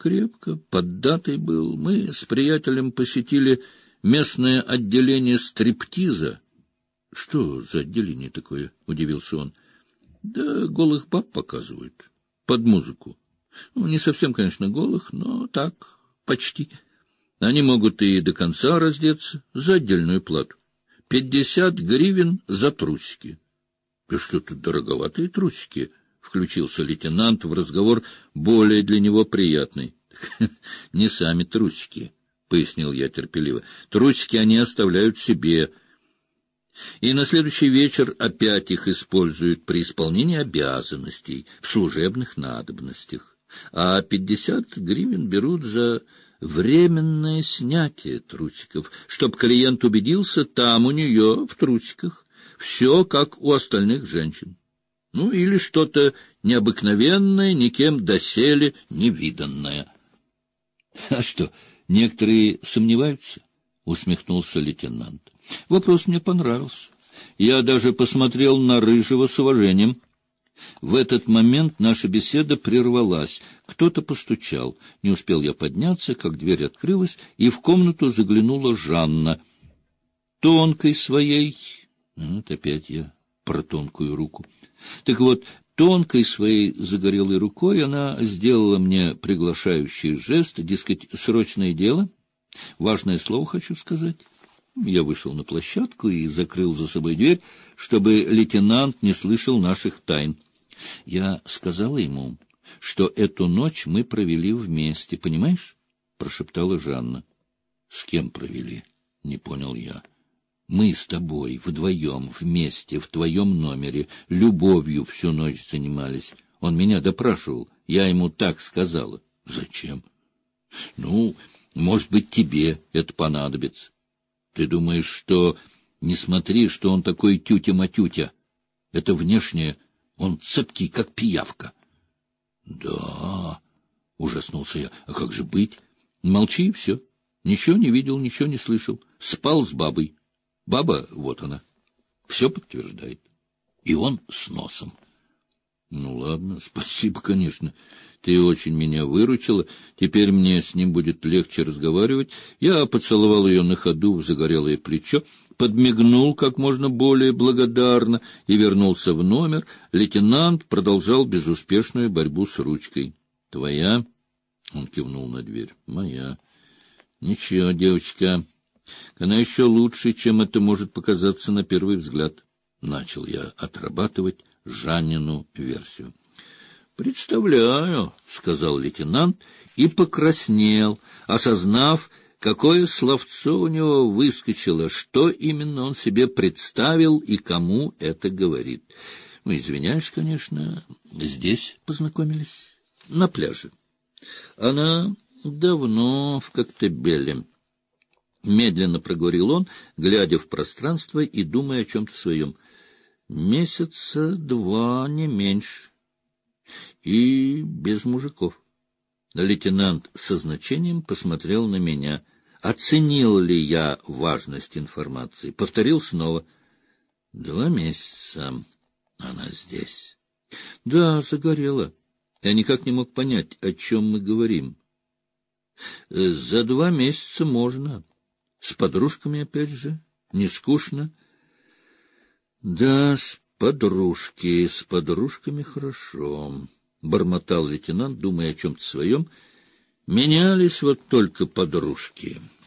Крепко, поддатый был. Мы с приятелем посетили местное отделение стриптиза. — Что за отделение такое? — удивился он. — Да голых баб показывают. Под музыку. Ну, не совсем, конечно, голых, но так, почти. Они могут и до конца раздеться за отдельную плату. 50 гривен за трусики. — Да что тут дороговатые трусики? — включился лейтенант в разговор, более для него приятный. — Не сами трусики, — пояснил я терпеливо. — Трусики они оставляют себе. И на следующий вечер опять их используют при исполнении обязанностей в служебных надобностях. А 50 гривен берут за временное снятие трусиков, чтоб клиент убедился, там у нее в трусиках все как у остальных женщин. Ну, или что-то необыкновенное, никем доселе не виданное. — А что, некоторые сомневаются? — усмехнулся лейтенант. Вопрос мне понравился. Я даже посмотрел на Рыжего с уважением. В этот момент наша беседа прервалась. Кто-то постучал. Не успел я подняться, как дверь открылась, и в комнату заглянула Жанна. Тонкой своей... Вот опять я про тонкую руку. Так вот, тонкой своей загорелой рукой она сделала мне приглашающий жест, дескать, срочное дело. Важное слово хочу сказать. Я вышел на площадку и закрыл за собой дверь, чтобы лейтенант не слышал наших тайн. Я сказала ему, что эту ночь мы провели вместе, понимаешь? — прошептала Жанна. — С кем провели? — не понял я. — Мы с тобой вдвоем, вместе, в твоем номере, любовью всю ночь занимались. Он меня допрашивал, я ему так сказала. — Зачем? — Ну, может быть, тебе это понадобится. Ты думаешь, что... Не смотри, что он такой тютя-матютя. Это внешнее. Он цепкий, как пиявка. — Да, — ужаснулся я. — А как же быть? Молчи, и все. Ничего не видел, ничего не слышал. Спал с бабой. Баба, вот она. Все подтверждает. И он с носом. Ну, ладно, спасибо, конечно. Ты очень меня выручила. Теперь мне с ним будет легче разговаривать. Я поцеловал ее на ходу в загорелое плечо, подмигнул как можно более благодарно и вернулся в номер. Лейтенант продолжал безуспешную борьбу с ручкой. — Твоя? — он кивнул на дверь. — Моя. — Ничего, девочка. Она еще лучше, чем это может показаться на первый взгляд. Начал я отрабатывать Жаннину версию. — Представляю, — сказал лейтенант и покраснел, осознав, какое словцо у него выскочило, что именно он себе представил и кому это говорит. Ну, извиняюсь, конечно, здесь познакомились, на пляже. Она давно в Коктебеле. Медленно проговорил он, глядя в пространство и думая о чем-то своем. Месяца 2, не меньше. И без мужиков. Лейтенант со значением посмотрел на меня. Оценил ли я важность информации? Повторил снова. 2 месяца она здесь. Да, загорела. Я никак не мог понять, о чем мы говорим. За 2 месяца можно. С подружками опять же. Не скучно. Да, с подружками хорошо, — бормотал лейтенант, думая о чем-то своем. Менялись вот только подружки.